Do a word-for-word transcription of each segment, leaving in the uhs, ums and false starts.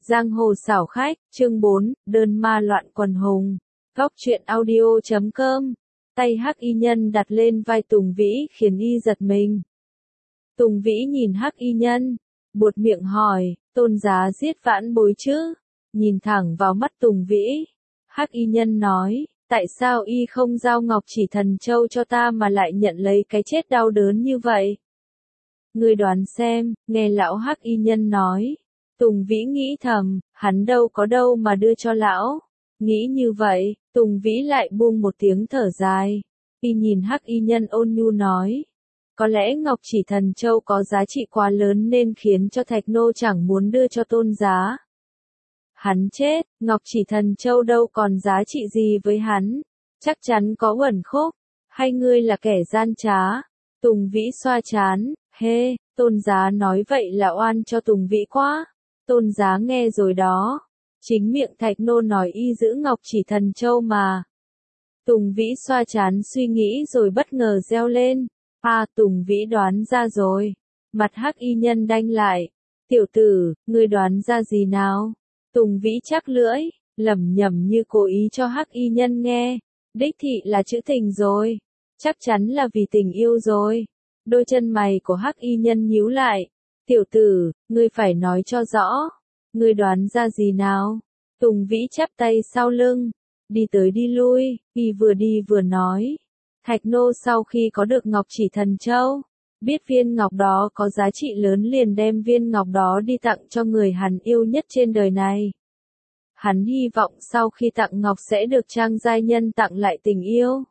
Giang hồ xảo khách, chương bốn, đơn ma loạn quần hùng. Góc truyện audio chấm com. Tay Hắc Y Nhân đặt lên vai Tùng Vĩ khiến y giật mình. Tùng Vĩ nhìn Hắc Y Nhân, buột miệng hỏi, tôn giá giết vãn bối chứ? Nhìn thẳng vào mắt Tùng Vĩ, Hắc Y Nhân nói, tại sao y không giao Ngọc Chỉ Thần Châu cho ta mà lại nhận lấy cái chết đau đớn như vậy? Ngươi đoán xem, nghe lão Hắc Y Nhân nói. Tùng Vĩ nghĩ thầm, hắn đâu có đâu mà đưa cho lão. Nghĩ như vậy, Tùng Vĩ lại buông một tiếng thở dài. Y nhìn Hắc Y Nhân ôn nhu nói. Có lẽ Ngọc Chỉ Thần Châu có giá trị quá lớn nên khiến cho Thạch Nô chẳng muốn đưa cho tôn giá. Hắn chết, Ngọc Chỉ Thần Châu đâu còn giá trị gì với hắn. Chắc chắn có uẩn khúc. Hay ngươi là kẻ gian trá? Tùng Vĩ xoa trán, hê, tôn giá nói vậy là oan cho Tùng Vĩ quá. Tôn giá nghe rồi đó. Chính miệng Thạch Nô nói y giữ Ngọc Chỉ Thần Châu mà. Tùng Vĩ xoa trán suy nghĩ rồi bất ngờ reo lên. À, Tùng Vĩ đoán ra rồi. Mặt Hắc Y Nhân đanh lại. Tiểu tử, ngươi đoán ra gì nào? Tùng Vĩ chắc lưỡi, lẩm nhẩm như cố ý cho Hắc Y Nhân nghe. Đích thị là chữ tình rồi. Chắc chắn là vì tình yêu rồi. Đôi chân mày của Hắc Y Nhân nhíu lại. Tiểu tử, ngươi phải nói cho rõ. Ngươi đoán ra gì nào? Tùng Vĩ chắp tay sau lưng. Đi tới đi lui, y vừa đi vừa nói. Thạch Nô sau khi có được Ngọc Chỉ Thần Châu, biết viên ngọc đó có giá trị lớn liền đem viên ngọc đó đi tặng cho người hắn yêu nhất trên đời này. Hắn hy vọng sau khi tặng ngọc sẽ được Trang giai nhân tặng lại tình yêu.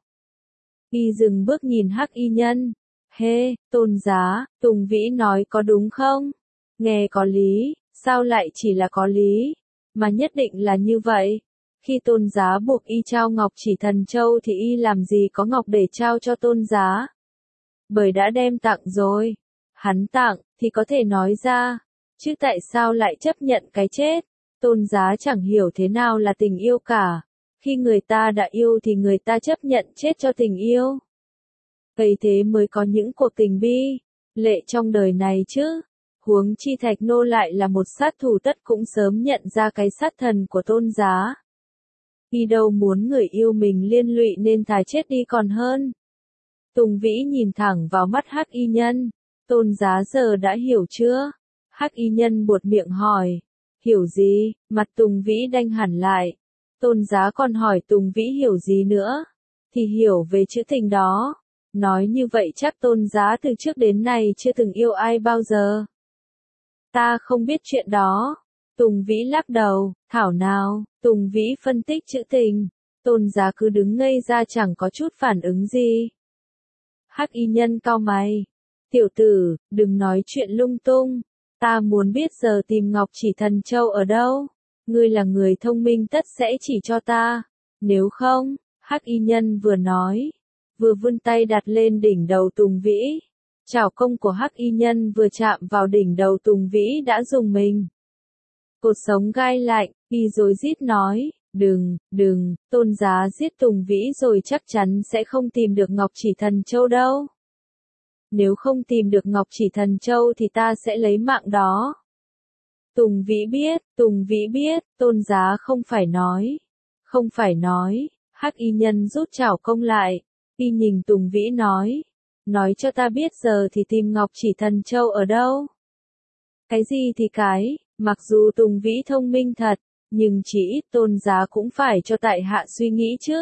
Y dừng bước nhìn Hắc Y Nhân. Hê, tôn giá, Tùng Vĩ nói có đúng không? Nghe có lý, sao lại chỉ là có lý? Mà nhất định là như vậy. Khi tôn giá buộc y trao Ngọc Chỉ Thần Châu thì y làm gì có ngọc để trao cho tôn giá? Bởi đã đem tặng rồi. Hắn tặng, thì có thể nói ra. Chứ tại sao lại chấp nhận cái chết? Tôn giá chẳng hiểu thế nào là tình yêu cả. Khi người ta đã yêu thì người ta chấp nhận chết cho tình yêu. Vậy thế mới có những cuộc tình bi, lệ trong đời này chứ. Huống chi Thạch Nô lại là một sát thủ tất cũng sớm nhận ra cái sát thần của tôn giá. Y đâu muốn người yêu mình liên lụy nên thà chết đi còn hơn. Tùng Vĩ nhìn thẳng vào mắt Hắc Y Nhân. Tôn giá giờ đã hiểu chưa? Hắc Y Nhân buột miệng hỏi. Hiểu gì? Mặt Tùng Vĩ đanh hẳn lại. Tôn giá còn hỏi Tùng Vĩ hiểu gì nữa? Thì hiểu về chữ tình đó. Nói như vậy chắc tôn giá từ trước đến nay chưa từng yêu ai bao giờ. Ta không biết chuyện đó. Tùng Vĩ lắc đầu, thảo nào, Tùng Vĩ phân tích chữ tình. Tôn giá cứ đứng ngây ra chẳng có chút phản ứng gì. Hắc Y Nhân cau mày. Tiểu tử, đừng nói chuyện lung tung. Ta muốn biết giờ tìm Ngọc Chỉ Thần Châu ở đâu. Ngươi là người thông minh tất sẽ chỉ cho ta. Nếu không, Hắc Y Nhân vừa nói, vừa vươn tay đặt lên đỉnh đầu Tùng Vĩ. Chảo công của Hắc Y Nhân vừa chạm vào đỉnh đầu Tùng Vĩ đã rùng mình. Cột sống gai lạnh, y rồi rít nói, đừng, đừng, tôn giá giết Tùng Vĩ rồi chắc chắn sẽ không tìm được Ngọc Chỉ Thần Châu đâu. Nếu không tìm được Ngọc Chỉ Thần Châu thì ta sẽ lấy mạng đó. Tùng Vĩ biết, Tùng Vĩ biết, tôn giá không phải nói. Không phải nói, Hắc Y Nhân rút chảo công lại. Y nhìn Tùng Vĩ nói. Nói cho ta biết giờ thì tìm Ngọc Chỉ Thần Châu ở đâu. Cái gì thì cái, mặc dù Tùng Vĩ thông minh thật, nhưng chỉ ít tôn giá cũng phải cho tại hạ suy nghĩ chứ.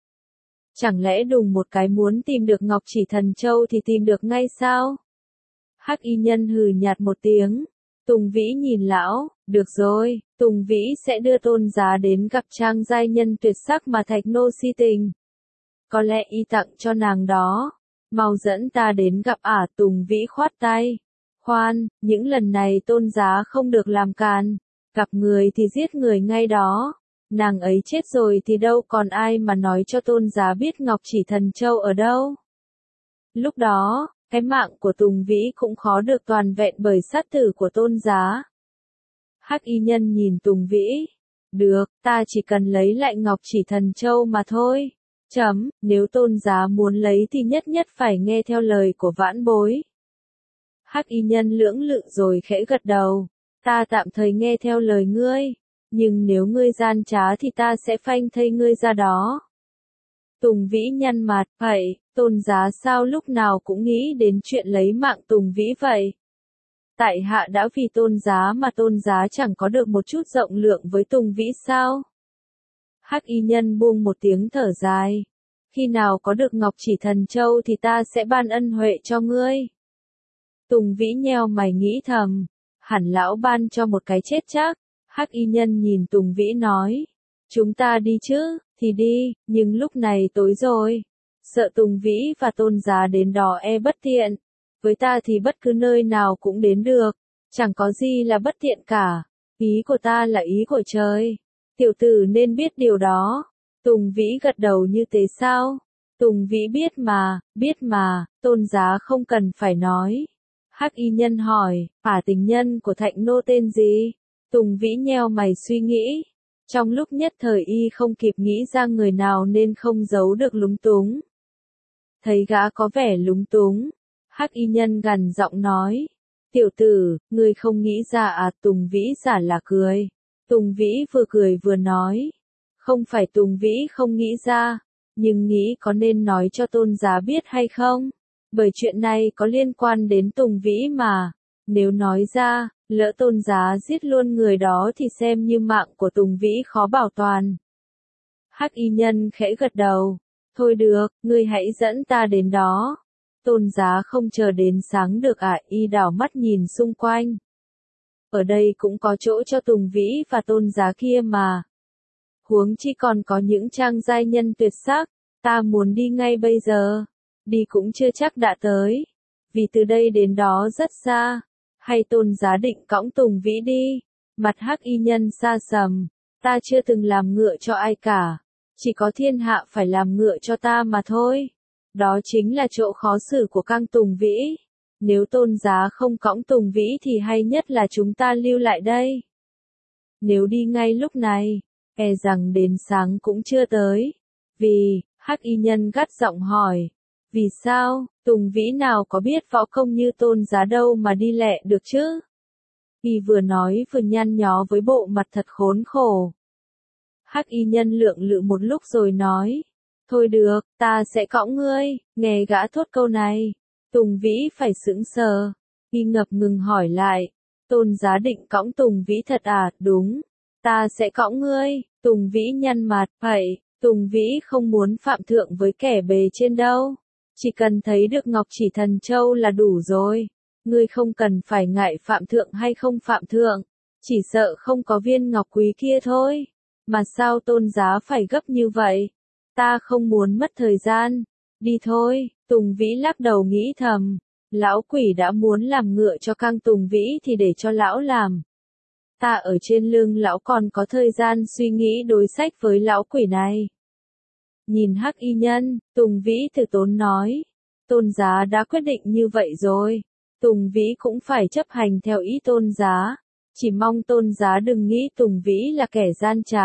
Chẳng lẽ đùng một cái muốn tìm được Ngọc Chỉ Thần Châu thì tìm được ngay sao? Hắc Y Nhân hừ nhạt một tiếng. Tùng Vĩ nhìn lão, được rồi, Tùng Vĩ sẽ đưa tôn giá đến gặp Trang giai nhân tuyệt sắc mà Thạch Nô si tình. Có lẽ y tặng cho nàng đó. Mau dẫn ta đến gặp ả. Tùng Vĩ khoát tay. Khoan, những lần này tôn giá không được làm càn. Gặp người thì giết người ngay đó. Nàng ấy chết rồi thì đâu còn ai mà nói cho tôn giá biết Ngọc Chỉ Thần Châu ở đâu. Lúc đó, cái mạng của Tùng Vĩ cũng khó được toàn vẹn bởi sát tử của tôn giá. Hắc Y Nhân nhìn Tùng Vĩ. Được, ta chỉ cần lấy lại Ngọc Chỉ Thần Châu mà thôi. Chấm, nếu tôn giá muốn lấy thì nhất nhất phải nghe theo lời của vãn bối. Hắc Y Nhân lưỡng lự rồi khẽ gật đầu. Ta tạm thời nghe theo lời ngươi, nhưng nếu ngươi gian trá thì ta sẽ phanh thây ngươi ra đó. Tùng Vĩ nhăn mặt, vậy, Tôn Giá sao lúc nào cũng nghĩ đến chuyện lấy mạng Tùng Vĩ vậy? Tại hạ đã vì Tôn Giá mà Tôn Giá chẳng có được một chút rộng lượng với Tùng Vĩ sao? Hắc y nhân buông một tiếng thở dài. Khi nào có được Ngọc Chỉ Thần Châu thì ta sẽ ban ân huệ cho ngươi. Tùng Vĩ nheo mày nghĩ thầm, hẳn lão ban cho một cái chết chắc. Hắc y nhân nhìn Tùng Vĩ nói, chúng ta đi chứ, thì đi, nhưng lúc này tối rồi. Sợ Tùng Vĩ và Tôn Giá đến đó e bất tiện. Với ta thì bất cứ nơi nào cũng đến được, chẳng có gì là bất tiện cả. Ý của ta là ý của trời. Tiểu tử nên biết điều đó. Tùng Vĩ gật đầu như thế sao? Tùng Vĩ biết mà, biết mà, Tôn Giá không cần phải nói. Hắc y nhân hỏi, ả tình nhân của Thạnh Nô tên gì? Tùng Vĩ nheo mày suy nghĩ. Trong lúc nhất thời y không kịp nghĩ ra người nào nên không giấu được lúng túng. Thấy gã có vẻ lúng túng, Hắc y nhân gằn giọng nói, tiểu tử, ngươi không nghĩ ra à? Tùng Vĩ giả là cười. Tùng Vĩ vừa cười vừa nói, không phải Tùng Vĩ không nghĩ ra, nhưng nghĩ có nên nói cho Tôn Giá biết hay không? Bởi chuyện này có liên quan đến Tùng Vĩ mà, nếu nói ra, lỡ Tôn Giá giết luôn người đó thì xem như mạng của Tùng Vĩ khó bảo toàn. Hắc y nhân khẽ gật đầu, thôi được, ngươi hãy dẫn ta đến đó. Tôn Giá không chờ đến sáng được ạ, à, y đảo mắt nhìn xung quanh. Ở đây cũng có chỗ cho Tùng Vĩ và Tôn Giá kia mà. Huống chi còn có những trang giai nhân tuyệt sắc, ta muốn đi ngay bây giờ. Đi cũng chưa chắc đã tới, vì từ đây đến đó rất xa. Hay Tôn Giá định cõng Tùng Vĩ đi? Mặt Hắc y nhân xa sầm, ta chưa từng làm ngựa cho ai cả, chỉ có thiên hạ phải làm ngựa cho ta mà thôi. Đó chính là chỗ khó xử của Cang Tùng Vĩ. Nếu Tôn Giá không cõng Tùng Vĩ thì hay nhất là chúng ta lưu lại đây. Nếu đi ngay lúc này, e rằng đến sáng cũng chưa tới. Vì, Hắc y nhân gắt giọng hỏi, vì sao, Tùng Vĩ nào có biết võ công như Tôn Giá đâu mà đi lẹ được chứ? Y vừa nói vừa nhăn nhó với bộ mặt thật khốn khổ. Hắc y nhân lượng lự một lúc rồi nói, thôi được, ta sẽ cõng ngươi. Nghe gã thốt câu này, Tùng Vĩ phải sững sờ. Y ngập ngừng hỏi lại, Tôn Giá định cõng Tùng Vĩ thật à? Đúng, ta sẽ cõng ngươi. Tùng Vĩ nhăn mặt, vậy, Tùng Vĩ không muốn phạm thượng với kẻ bề trên đâu. Chỉ cần thấy được Ngọc Chỉ Thần Châu là đủ rồi. Ngươi không cần phải ngại phạm thượng hay không phạm thượng, chỉ sợ không có viên ngọc quý kia thôi. Mà sao Tôn Giá phải gấp như vậy? Ta không muốn mất thời gian. Đi thôi. Tùng Vĩ lắc đầu nghĩ thầm, lão quỷ đã muốn làm ngựa cho Cang Tùng Vĩ thì để cho lão làm. Ta ở trên lưng lão còn có thời gian suy nghĩ đối sách với lão quỷ này. Nhìn Hắc y nhân, Tùng Vĩ từ tốn nói, Tôn Giá đã quyết định như vậy rồi. Tùng Vĩ cũng phải chấp hành theo ý Tôn Giá. Chỉ mong Tôn Giá đừng nghĩ Tùng Vĩ là kẻ gian trá.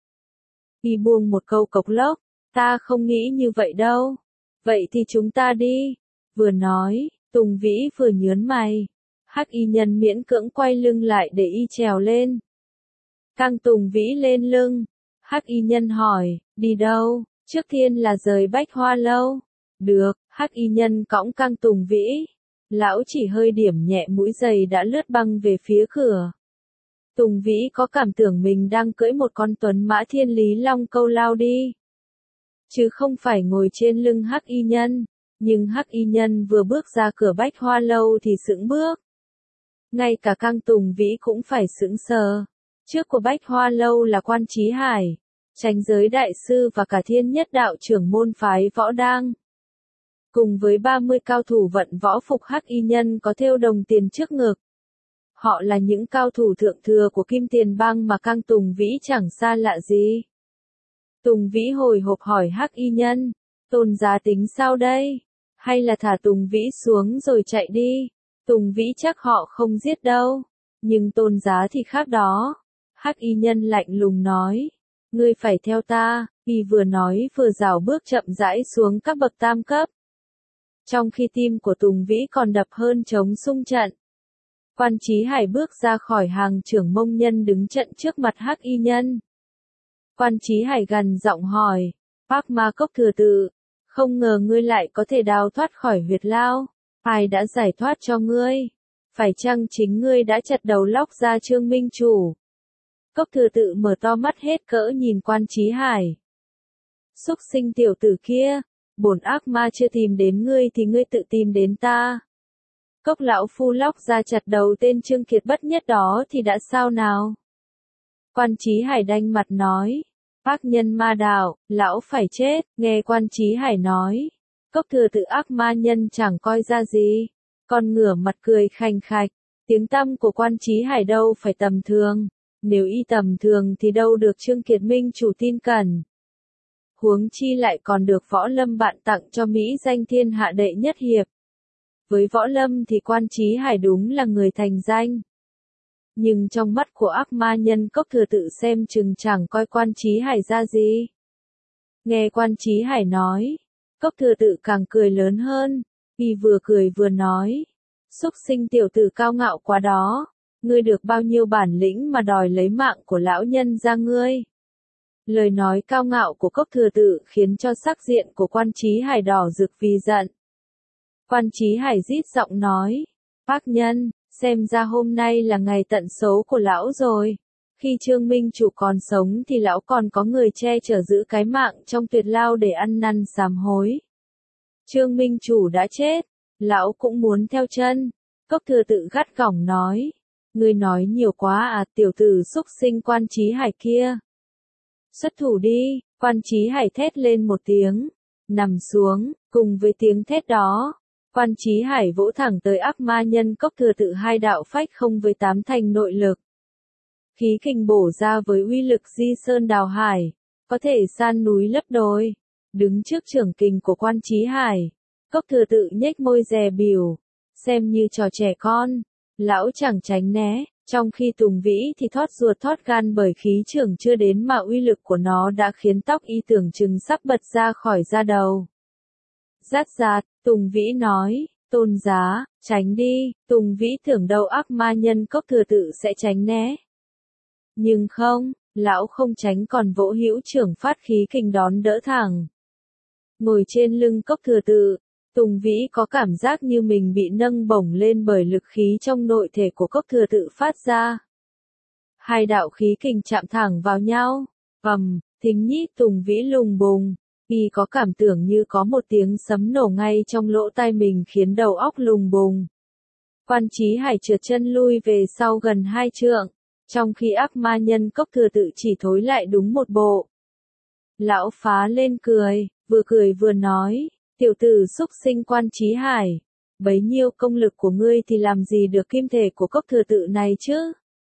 Y buông một câu cộc lốc, ta không nghĩ như vậy đâu. Vậy thì chúng ta đi. Vừa nói, Tùng Vĩ vừa nhớn mày. Hắc y nhân miễn cưỡng quay lưng lại để y trèo lên. Cang Tùng Vĩ lên lưng. Hắc y nhân hỏi, đi đâu? Trước tiên là rời Bách Hoa Lâu. Được, Hắc y nhân cõng Cang Tùng Vĩ. Lão chỉ hơi điểm nhẹ mũi giày đã lướt băng về phía cửa. Tùng Vĩ có cảm tưởng mình đang cưỡi một con tuấn mã thiên lý long câu lao đi, chứ không phải ngồi trên lưng Hắc y nhân. Nhưng Hắc y nhân vừa bước ra cửa Bách Hoa Lâu thì sững bước. Ngay cả Cang Tùng Vĩ cũng phải sững sờ. Trước của Bách Hoa Lâu là Quan Chí Hải, Chánh Giới Đại Sư và cả Thiên Nhất Đạo trưởng môn phái Võ Đang. Cùng với ba mươi cao thủ vận võ phục Hắc y nhân có thêu đồng tiền trước ngực. Họ là những cao thủ thượng thừa của Kim Tiền Bang mà Cang Tùng Vĩ chẳng xa lạ gì. Tùng Vĩ hồi hộp hỏi Hắc y nhân, Tôn Giá tính sao đây? Hay là thả Tùng Vĩ xuống rồi chạy đi? Tùng Vĩ chắc họ không giết đâu. Nhưng Tôn Giá thì khác đó. Hắc y nhân lạnh lùng nói, ngươi phải theo ta. Y vừa nói vừa rảo bước chậm rãi xuống các bậc tam cấp. Trong khi tim của Tùng Vĩ còn đập hơn trống xung trận. Quan Chí Hải bước ra khỏi hàng trưởng mông nhân đứng trận trước mặt Hắc Y Nhân. Quan Chí Hải gằn giọng hỏi, Bác Ma Cốc Thừa Tự, không ngờ ngươi lại có thể đào thoát khỏi huyệt lao, ai đã giải thoát cho ngươi? Phải chăng chính ngươi đã chặt đầu lóc ra Trương Minh Chủ? Cốc Thừa Tự mở to mắt hết cỡ nhìn Quan Chí Hải. Xúc sinh tiểu tử kia, bổn ác ma chưa tìm đến ngươi thì ngươi tự tìm đến ta. Cốc lão phu lóc ra chặt đầu tên Trương Kiệt bất nhất đó thì đã sao nào? Quan Chí Hải đanh mặt nói, ác nhân ma đạo, lão phải chết. Nghe Quan Chí Hải nói, Cốc Thừa Tự ác ma nhân chẳng coi ra gì, còn ngửa mặt cười khành khạch. Tiếng tăm của Quan Chí Hải đâu phải tầm thường, nếu y tầm thường thì đâu được Trương Kiệt Minh chủ tin cẩn. Huống chi lại còn được Võ Lâm bạn tặng cho mỹ danh thiên hạ đệ nhất hiệp. Với Võ Lâm thì Quan Chí Hải đúng là người thành danh. Nhưng trong mắt của ác ma nhân Cốc Thừa Tự xem chừng chẳng coi Quan Chí Hải ra gì. Nghe Quan Chí Hải nói, Cốc Thừa Tự càng cười lớn hơn, y vừa cười vừa nói, xúc sinh tiểu tử cao ngạo quá đó, ngươi được bao nhiêu bản lĩnh mà đòi lấy mạng của lão nhân ra ngươi. Lời nói cao ngạo của Cốc Thừa Tự khiến cho sắc diện của Quan Chí Hải đỏ rực vì giận. Quan Chí Hải rít giọng nói, bác nhân, xem ra hôm nay là ngày tận xấu của lão rồi. Khi Trương Minh Chủ còn sống thì lão còn có người che chở giữ cái mạng trong tuyệt lao để ăn năn sám hối. Trương Minh Chủ đã chết, lão cũng muốn theo chân. Cốc Thừa Tự gắt gỏng nói, ngươi nói nhiều quá à, tiểu tử xúc sinh Quan Chí Hải kia. Xuất thủ đi, Quan Chí Hải thét lên một tiếng, nằm xuống. Cùng với tiếng thét đó, Quan Chí Hải vỗ thẳng tới ác ma nhân Cốc Thừa Tự hai đạo phách không với tám thành nội lực. Khí kình bổ ra với uy lực di sơn đào hải, có thể san núi lấp đồi. Đứng trước chưởng kình của Quan Chí Hải, Cốc Thừa Tự nhếch môi dè bỉu, xem như trò trẻ con. Lão chẳng tránh né, trong khi Tùng Vĩ thì thót ruột thót gan bởi khí chưởng chưa đến mà uy lực của nó đã khiến tóc y tưởng chừng sắp bật ra khỏi da đầu. Rát rát, Tùng Vĩ nói, Tôn giá, tránh đi. Tùng Vĩ tưởng đâu ác ma nhân Cốc Thừa Tự sẽ tránh né. Nhưng không, lão không tránh còn vỗ hữu chưởng phát khí kình đón đỡ thẳng. Ngồi trên lưng Cốc Thừa Tự, Tùng Vĩ có cảm giác như mình bị nâng bổng lên bởi lực khí trong nội thể của Cốc Thừa Tự phát ra. Hai đạo khí kình chạm thẳng vào nhau, ầm, thính nhĩ Tùng Vĩ lùng bùng. Y có cảm tưởng như có một tiếng sấm nổ ngay trong lỗ tai mình khiến đầu óc lùng bùng. Quan Chí Hải trượt chân lui về sau gần hai trượng, trong khi ác ma nhân Cốc Thừa Tự chỉ thối lại đúng một bộ. Lão phá lên cười, vừa cười vừa nói, tiểu tử xúc sinh Quan Chí Hải, bấy nhiêu công lực của ngươi thì làm gì được kim thể của Cốc Thừa Tự này chứ?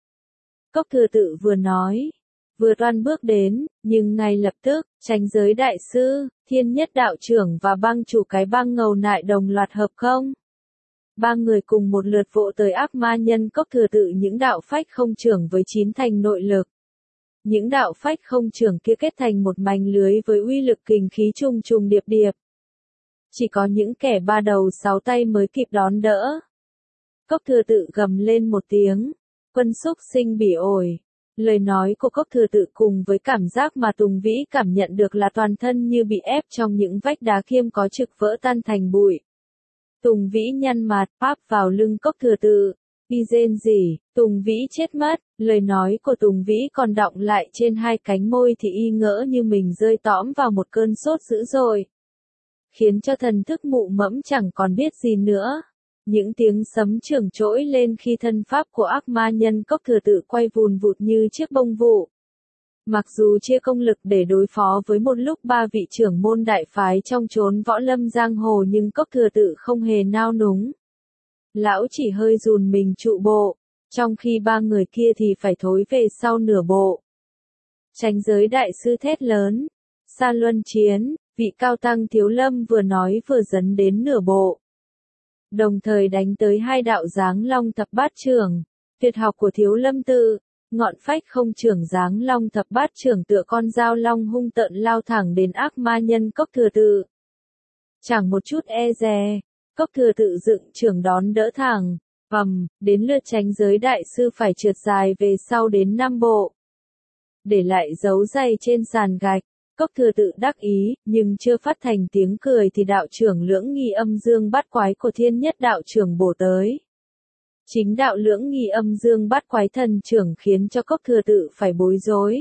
Cốc Thừa Tự vừa nói, vừa toan bước đến, nhưng ngay lập tức, Chánh Giới Đại Sư, Thiên Nhất Đạo Trưởng và bang chủ cái bang Ngầu Nại đồng loạt hợp không. Ba người cùng một lượt vỗ tới ác ma nhân Cốc Thừa Tự những đạo phách không trưởng với chín thành nội lực. Những đạo phách không trưởng kia kết thành một mảnh lưới với uy lực kình khí trùng trùng điệp điệp. Chỉ có những kẻ ba đầu sáu tay mới kịp đón đỡ. Cốc Thừa Tự gầm lên một tiếng, quân xúc sinh bỉ ổi. Lời nói của Cốc Thừa Tự cùng với cảm giác mà Tùng Vĩ cảm nhận được là toàn thân như bị ép trong những vách đá kiêm có trực vỡ tan thành bụi. Tùng Vĩ nhăn mặt, páp vào lưng Cốc Thừa Tự, y rên rỉ, Tùng Vĩ chết mất. Lời nói của Tùng Vĩ còn đọng lại trên hai cánh môi thì y ngỡ như mình rơi tõm vào một cơn sốt dữ dội, khiến cho thần thức mụ mẫm chẳng còn biết gì nữa. Những tiếng sấm chưởng trỗi lên khi thân pháp của ác ma nhân Cốc Thừa Tự quay vùn vụt như chiếc bông vụ. Mặc dù chia công lực để đối phó với một lúc ba vị trưởng môn đại phái trong chốn võ lâm giang hồ nhưng Cốc Thừa Tự không hề nao núng. Lão chỉ hơi rùn mình trụ bộ, trong khi ba người kia thì phải thối về sau nửa bộ. Chánh Giới Đại Sư thét lớn, Sa Luân Chiến, vị cao tăng Thiếu Lâm vừa nói vừa dấn đến nửa bộ. Đồng thời đánh tới hai đạo giáng long thập bát trưởng, tuyệt học của Thiếu Lâm Tự, ngọn phách không trưởng giáng long thập bát trưởng tựa con dao long hung tợn lao thẳng đến ác ma nhân Cốc Thừa Tự. Chẳng một chút e dè, Cốc Thừa Tự dựng trưởng đón đỡ thẳng, Vầm, đến lượt Chánh giới đại sư phải trượt dài về sau đến năm bộ. Để lại dấu giày trên sàn gạch, Cốc Thừa Tự đắc ý, nhưng chưa phát thành tiếng cười thì đạo trưởng Lưỡng Nghi Âm Dương Bát Quái của Thiên Nhất đạo trưởng bổ tới. Chính đạo Lưỡng Nghi Âm Dương Bát Quái thần trưởng khiến cho Cốc Thừa Tự phải bối rối.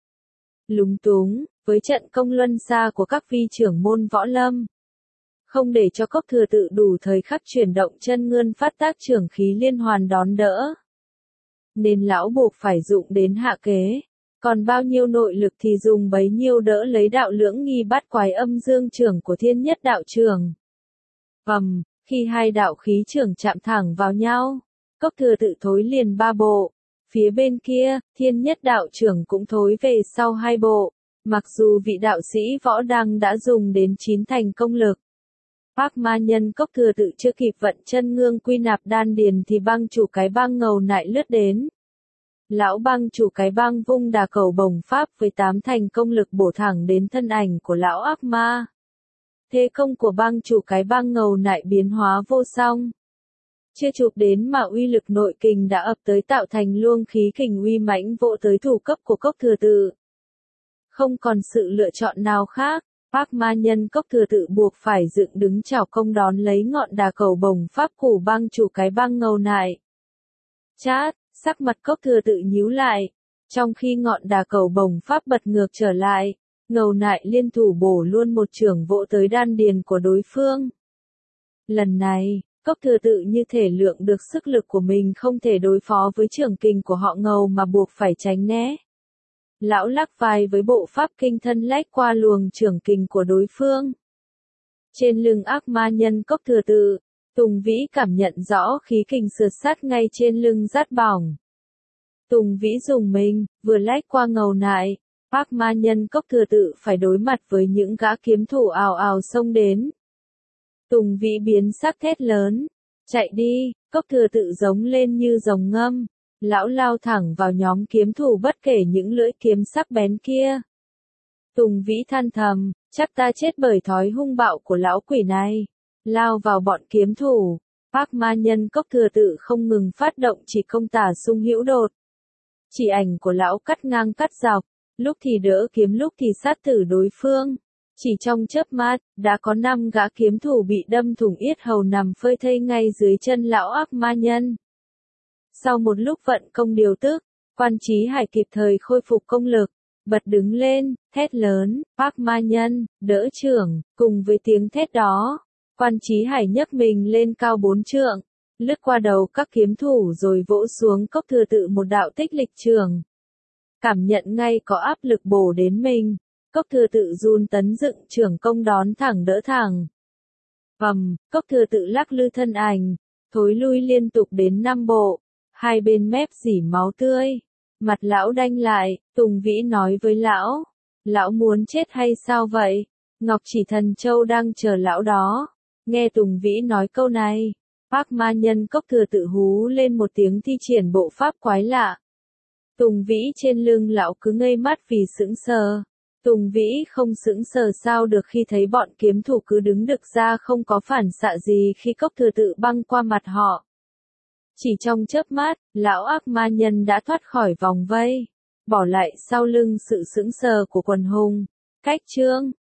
Lúng túng, với trận công luân xa của các vi trưởng môn võ lâm. Không để cho Cốc Thừa Tự đủ thời khắc chuyển động chân ngươn phát tác trưởng khí liên hoàn đón đỡ. Nên lão buộc phải dụng đến hạ kế. Còn bao nhiêu nội lực thì dùng bấy nhiêu đỡ lấy đạo Lưỡng Nghi Bát Quái Âm Dương trưởng của Thiên Nhất đạo trưởng. Vầm, khi hai đạo khí trưởng chạm thẳng vào nhau, Cốc Thừa Tự thối liền ba bộ. Phía bên kia, Thiên Nhất đạo trưởng cũng thối về sau hai bộ. Mặc dù vị đạo sĩ võ đăng đã dùng đến chín thành công lực. Bác ma nhân Cốc Thừa Tự chưa kịp vận chân ngương quy nạp đan điền thì băng chủ cái băng ngầu nại lướt đến. Lão băng chủ cái băng vung đà cầu bồng pháp với tám thành công lực bổ thẳng đến thân ảnh của lão ác ma. Thế công của băng chủ cái băng ngầu nại biến hóa vô song. Chưa chụp đến mà uy lực nội kình đã ập tới tạo thành luông khí kình uy mãnh vỗ tới thủ cấp của Cốc Thừa Tự. Không còn sự lựa chọn nào khác, Bác ma nhân Cốc Thừa Tự buộc phải dựng đứng chảo công đón lấy ngọn đà cầu bồng pháp củ băng chủ cái băng ngầu nại. Chát, sắc mặt Cốc Thừa Tự nhíu lại, trong khi ngọn đà cầu bồng pháp bật ngược trở lại, ngầu nại liên thủ bổ luôn một chưởng vỗ tới đan điền của đối phương. Lần này, Cốc Thừa Tự như thể lượng được sức lực của mình không thể đối phó với chưởng kình của họ ngầu mà buộc phải tránh né. Lão lắc vai với bộ pháp kinh thân lách qua luồng chưởng kình của đối phương. Trên lưng ác ma nhân Cốc Thừa Tự, Tùng Vĩ cảm nhận rõ khí kình sượt sát ngay trên lưng rát bỏng. Tùng Vĩ dùng mình, vừa lách qua ngầu nại, ác ma nhân Cốc Thừa Tự phải đối mặt với những gã kiếm thủ ào ào xông đến. Tùng Vĩ biến sắc thét lớn, chạy đi, Cốc Thừa Tự giống lên như rồng ngâm. Lão lao thẳng vào nhóm kiếm thủ bất kể những lưỡi kiếm sắc bén kia. Tùng Vĩ than thầm, chắc ta chết bởi thói hung bạo của lão quỷ này. Lao vào bọn kiếm thủ, ác ma nhân Cốc Thừa Tự không ngừng phát động chỉ công tả xung hữu đột. Chỉ ảnh của lão cắt ngang cắt dọc, lúc thì đỡ kiếm lúc thì sát tử đối phương. Chỉ trong chớp mắt, đã có năm gã kiếm thủ bị đâm thủng yết hầu nằm phơi thây ngay dưới chân lão ác ma nhân. Sau một lúc vận công điều tức, Quan Chí Hải kịp thời khôi phục công lực, bật đứng lên, thét lớn, ác ma nhân, đỡ chưởng, cùng với tiếng thét đó, Quan Chí Hải nhấc mình lên cao bốn trượng, lướt qua đầu các kiếm thủ rồi vỗ xuống Cốc Thừa Tự một đạo tích lịch chưởng. Cảm nhận ngay có áp lực bổ đến mình, Cốc Thừa Tự run tấn dựng chưởng công đón thẳng đỡ thẳng. Vầm, Cốc Thừa Tự lắc lư thân ảnh, thối lui liên tục đến năm bộ. Hai bên mép rỉ máu tươi. Mặt lão đanh lại, Tùng Vĩ nói với lão. Lão muốn chết hay sao vậy? Ngọc Chỉ Thần Châu đang chờ lão đó. Nghe Tùng Vĩ nói câu này, ác ma nhân Cốc Thừa Tự hú lên một tiếng thi triển bộ pháp quái lạ. Tùng Vĩ trên lưng lão cứ ngây mắt vì sững sờ. Tùng Vĩ không sững sờ sao được khi thấy bọn kiếm thủ cứ đứng đực ra không có phản xạ gì khi Cốc Thừa Tự băng qua mặt họ. Chỉ trong chớp mắt, lão ác ma nhân đã thoát khỏi vòng vây, bỏ lại sau lưng sự sững sờ của quần hùng. Cách chương